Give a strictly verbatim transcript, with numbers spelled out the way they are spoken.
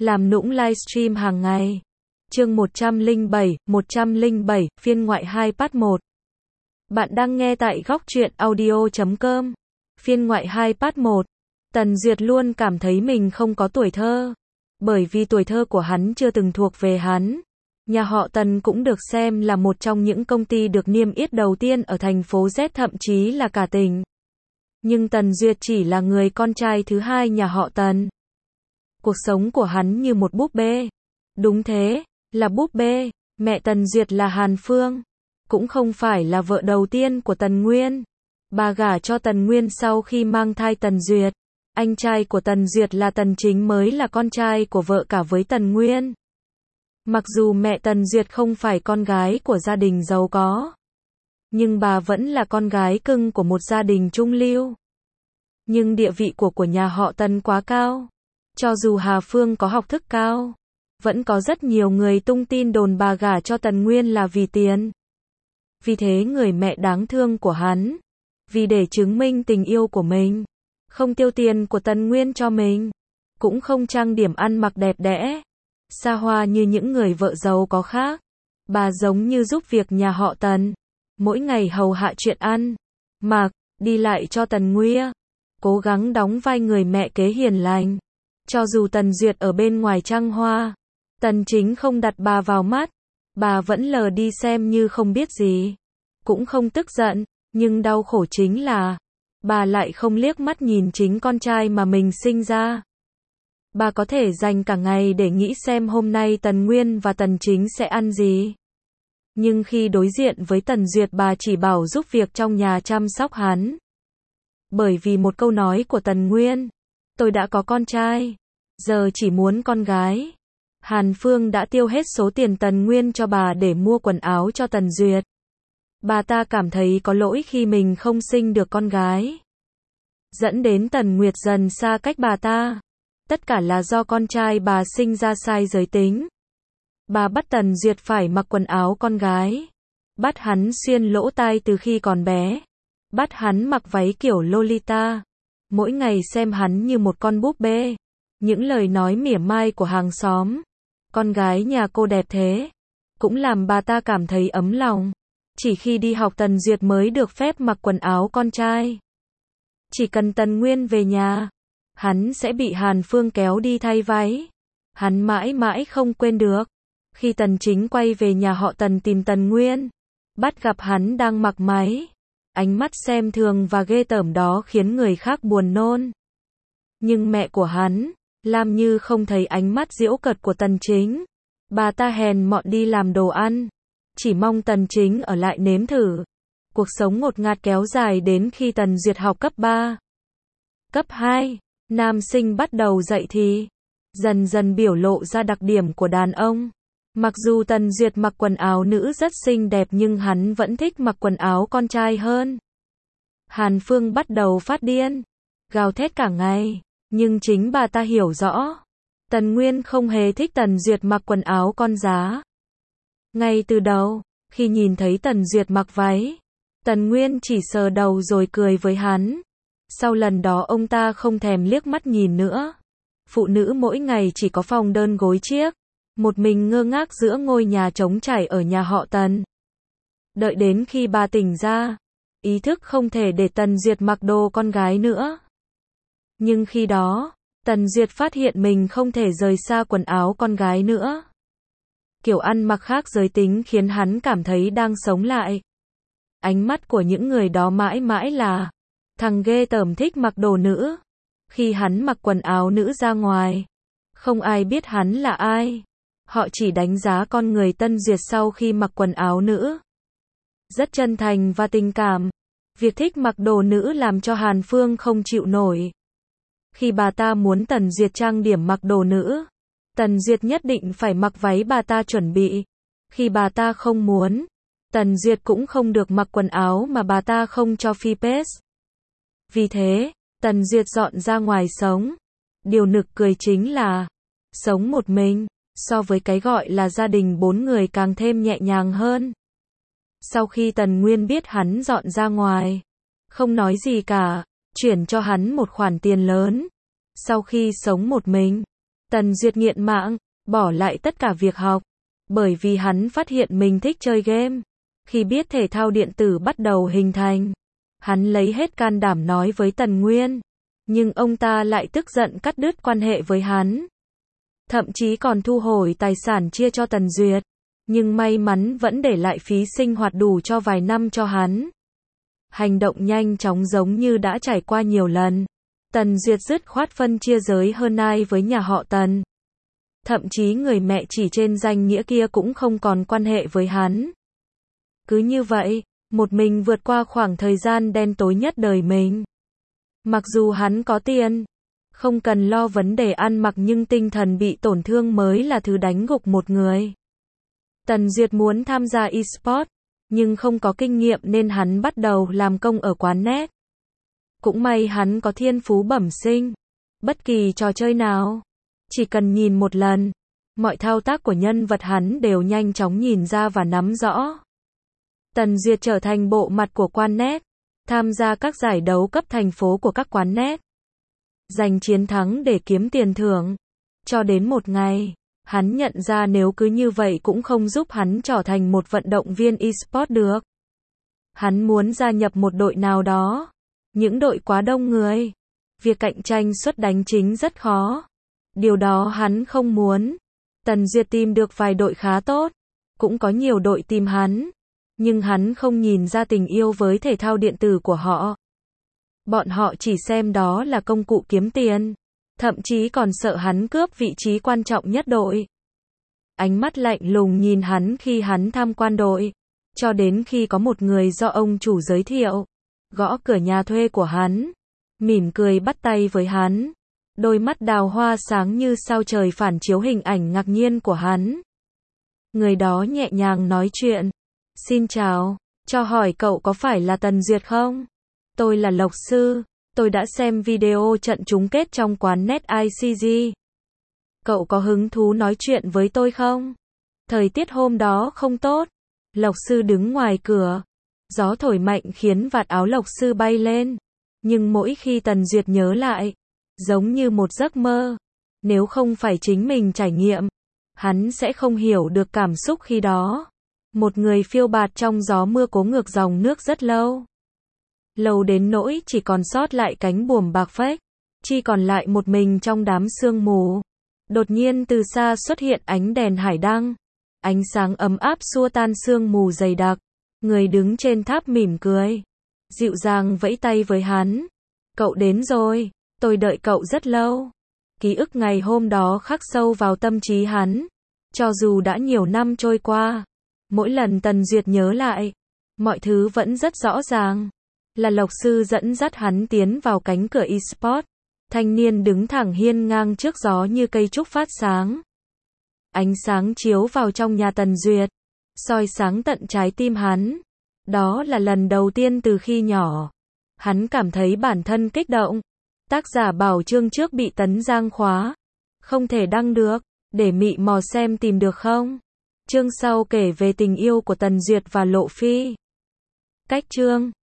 làm nũng livestream hàng ngày. Chương một trăm lẻ bảy, một trăm lẻ bảy, phiên ngoại hai part một. Bạn đang nghe tại góc truyện audio chấm com. Phiên ngoại hai part một. Tần Duyệt luôn cảm thấy mình không có tuổi thơ. Bởi vì tuổi thơ của hắn chưa từng thuộc về hắn. Nhà họ Tần cũng được xem là một trong những công ty được niêm yết đầu tiên ở thành phố Z, thậm chí là cả tỉnh. Nhưng Tần Duyệt chỉ là người con trai thứ hai nhà họ Tần. Cuộc sống của hắn như một búp bê. Đúng thế, là búp bê. Mẹ Tần Duyệt là Hàn Phương, cũng không phải là vợ đầu tiên của Tần Nguyên. Bà gả cho Tần Nguyên sau khi mang thai Tần Duyệt. Anh trai của Tần Duyệt là Tần Chính mới là con trai của vợ cả với Tần Nguyên. Mặc dù mẹ Tần Duyệt không phải con gái của gia đình giàu có, nhưng bà vẫn là con gái cưng của một gia đình trung lưu. Nhưng địa vị của của nhà họ Tần quá cao. Cho dù Hà Phương có học thức cao, vẫn có rất nhiều người tung tin đồn bà gả cho Tần Nguyên là vì tiền. Vì thế người mẹ đáng thương của hắn, vì để chứng minh tình yêu của mình, không tiêu tiền của Tần Nguyên cho mình, cũng không trang điểm ăn mặc đẹp đẽ, xa hoa như những người vợ giàu có khác. Bà giống như giúp việc nhà họ Tần, mỗi ngày hầu hạ chuyện ăn, mặc, đi lại cho Tần Nguyên, cố gắng đóng vai người mẹ kế hiền lành. Cho dù Tần Duyệt ở bên ngoài trăng hoa, Tần Chính không đặt bà vào mắt, bà vẫn lờ đi xem như không biết gì, cũng không tức giận, nhưng đau khổ chính là, bà lại không liếc mắt nhìn chính con trai mà mình sinh ra. Bà có thể dành cả ngày để nghĩ xem hôm nay Tần Nguyên và Tần Chính sẽ ăn gì. Nhưng khi đối diện với Tần Duyệt, bà chỉ bảo giúp việc trong nhà chăm sóc hắn. Bởi vì một câu nói của Tần Nguyên, tôi đã có con trai, giờ chỉ muốn con gái. Hàn Phương đã tiêu hết số tiền Tần Nguyên cho bà để mua quần áo cho Tần Duyệt. Bà ta cảm thấy có lỗi khi mình không sinh được con gái, dẫn đến Tần Nguyệt dần xa cách bà ta. Tất cả là do con trai bà sinh ra sai giới tính. Bà bắt Tần Duyệt phải mặc quần áo con gái, bắt hắn xuyên lỗ tai từ khi còn bé, bắt hắn mặc váy kiểu Lolita, mỗi ngày xem hắn như một con búp bê. Những lời nói mỉa mai của hàng xóm, con gái nhà cô đẹp thế, cũng làm bà ta cảm thấy ấm lòng. Chỉ khi đi học Tần Duyệt mới được phép mặc quần áo con trai. Chỉ cần Tần Nguyên về nhà, hắn sẽ bị Hàn Phương kéo đi thay váy. Hắn mãi mãi không quên được. Khi Tần Chính quay về nhà họ Tần tìm Tần Nguyên, bắt gặp hắn đang mặc váy. Ánh mắt xem thường và ghê tởm đó khiến người khác buồn nôn. Nhưng mẹ của hắn, làm như không thấy ánh mắt giễu cợt của Tần Chính. Bà ta hèn mọn đi làm đồ ăn, chỉ mong Tần Chính ở lại nếm thử. Cuộc sống ngột ngạt kéo dài đến khi Tần Duyệt học cấp ba. Cấp hai, nam sinh bắt đầu dậy thì, dần dần biểu lộ ra đặc điểm của đàn ông. Mặc dù Tần Duyệt mặc quần áo nữ rất xinh đẹp nhưng hắn vẫn thích mặc quần áo con trai hơn. Hàn Phương bắt đầu phát điên, gào thét cả ngày. Nhưng chính bà ta hiểu rõ, Tần Nguyên không hề thích Tần Duyệt mặc quần áo con giá. Ngay từ đầu, khi nhìn thấy Tần Duyệt mặc váy, Tần Nguyên chỉ sờ đầu rồi cười với hắn. Sau lần đó ông ta không thèm liếc mắt nhìn nữa. Phụ nữ mỗi ngày chỉ có phòng đơn gối chiếc, một mình ngơ ngác giữa ngôi nhà trống trải ở nhà họ Tần. Đợi đến khi bà tỉnh ra, ý thức không thể để Tần Duyệt mặc đồ con gái nữa. Nhưng khi đó, Tần Duyệt phát hiện mình không thể rời xa quần áo con gái nữa. Kiểu ăn mặc khác giới tính khiến hắn cảm thấy đang sống lại. Ánh mắt của những người đó mãi mãi là, thằng ghê tởm thích mặc đồ nữ. Khi hắn mặc quần áo nữ ra ngoài, không ai biết hắn là ai. Họ chỉ đánh giá con người Tần Duyệt sau khi mặc quần áo nữ. Rất chân thành và tình cảm. Việc thích mặc đồ nữ làm cho Hàn Phương không chịu nổi. Khi bà ta muốn Tần Duyệt trang điểm mặc đồ nữ, Tần Duyệt nhất định phải mặc váy bà ta chuẩn bị. Khi bà ta không muốn, Tần Duyệt cũng không được mặc quần áo mà bà ta không cho phép. Vì thế, Tần Duyệt dọn ra ngoài sống. Điều nực cười chính là, sống một mình, so với cái gọi là gia đình bốn người càng thêm nhẹ nhàng hơn. Sau khi Tần Nguyên biết hắn dọn ra ngoài, không nói gì cả, chuyển cho hắn một khoản tiền lớn. Sau khi sống một mình, Tần Duyệt nghiện mạng, bỏ lại tất cả việc học. Bởi vì hắn phát hiện mình thích chơi game. Khi biết thể thao điện tử bắt đầu hình thành, hắn lấy hết can đảm nói với Tần Nguyên. Nhưng ông ta lại tức giận cắt đứt quan hệ với hắn. Thậm chí còn thu hồi tài sản chia cho Tần Duyệt. Nhưng may mắn vẫn để lại phí sinh hoạt đủ cho vài năm cho hắn. Hành động nhanh chóng giống như đã trải qua nhiều lần. Tần Duyệt dứt khoát phân chia giới hơn ai với nhà họ Tần. Thậm chí người mẹ chỉ trên danh nghĩa kia cũng không còn quan hệ với hắn. Cứ như vậy, một mình vượt qua khoảng thời gian đen tối nhất đời mình. Mặc dù hắn có tiền, không cần lo vấn đề ăn mặc nhưng tinh thần bị tổn thương mới là thứ đánh gục một người. Tần Duyệt muốn tham gia e-sport, nhưng không có kinh nghiệm nên hắn bắt đầu làm công ở quán net. Cũng may hắn có thiên phú bẩm sinh. Bất kỳ trò chơi nào, chỉ cần nhìn một lần, mọi thao tác của nhân vật hắn đều nhanh chóng nhìn ra và nắm rõ. Tần Duyệt trở thành bộ mặt của quán net, tham gia các giải đấu cấp thành phố của các quán net, giành chiến thắng để kiếm tiền thưởng. Cho đến một ngày, hắn nhận ra nếu cứ như vậy cũng không giúp hắn trở thành một vận động viên e-sport được. Hắn muốn gia nhập một đội nào đó. Những đội quá đông người. Việc cạnh tranh suất đánh chính rất khó. Điều đó hắn không muốn. Tần Duyệt tìm được vài đội khá tốt. Cũng có nhiều đội tìm hắn. Nhưng hắn không nhìn ra tình yêu với thể thao điện tử của họ. Bọn họ chỉ xem đó là công cụ kiếm tiền. Thậm chí còn sợ hắn cướp vị trí quan trọng nhất đội. Ánh mắt lạnh lùng nhìn hắn khi hắn tham quan đội. Cho đến khi có một người do ông chủ giới thiệu, gõ cửa nhà thuê của hắn, mỉm cười bắt tay với hắn. Đôi mắt đào hoa sáng như sao trời phản chiếu hình ảnh ngạc nhiên của hắn. Người đó nhẹ nhàng nói chuyện. Xin chào, cho hỏi cậu có phải là Tần Duyệt không? Tôi là Lộc Sư, tôi đã xem video trận chung kết trong quán net i xê giê. Cậu có hứng thú nói chuyện với tôi không? Thời tiết hôm đó không tốt. Lộc Sư đứng ngoài cửa. Gió thổi mạnh khiến vạt áo Lộc Sư bay lên. Nhưng mỗi khi Tần Duyệt nhớ lại, giống như một giấc mơ. Nếu không phải chính mình trải nghiệm, hắn sẽ không hiểu được cảm xúc khi đó. Một người phiêu bạt trong gió mưa cố ngược dòng nước rất lâu. Lâu đến nỗi chỉ còn sót lại cánh buồm bạc phách. Chỉ còn lại một mình trong đám sương mù. Đột nhiên từ xa xuất hiện ánh đèn hải đăng. Ánh sáng ấm áp xua tan sương mù dày đặc. Người đứng trên tháp mỉm cười. Dịu dàng vẫy tay với hắn. Cậu đến rồi, tôi đợi cậu rất lâu. Ký ức ngày hôm đó khắc sâu vào tâm trí hắn. Cho dù đã nhiều năm trôi qua, mỗi lần Tần Duyệt nhớ lại, mọi thứ vẫn rất rõ ràng. Là Lộc Sư dẫn dắt hắn tiến vào cánh cửa e-sport. Thanh niên đứng thẳng hiên ngang trước gió như cây trúc phát sáng. Ánh sáng chiếu vào trong nhà Tần Duyệt, soi sáng tận trái tim hắn. Đó là lần đầu tiên từ khi nhỏ, hắn cảm thấy bản thân kích động. Tác giả bảo chương trước bị Tấn Giang khóa, không thể đăng được, để mị mò xem tìm được không. Chương sau kể về tình yêu của Tần Duyệt và Lộ Phi. Cách chương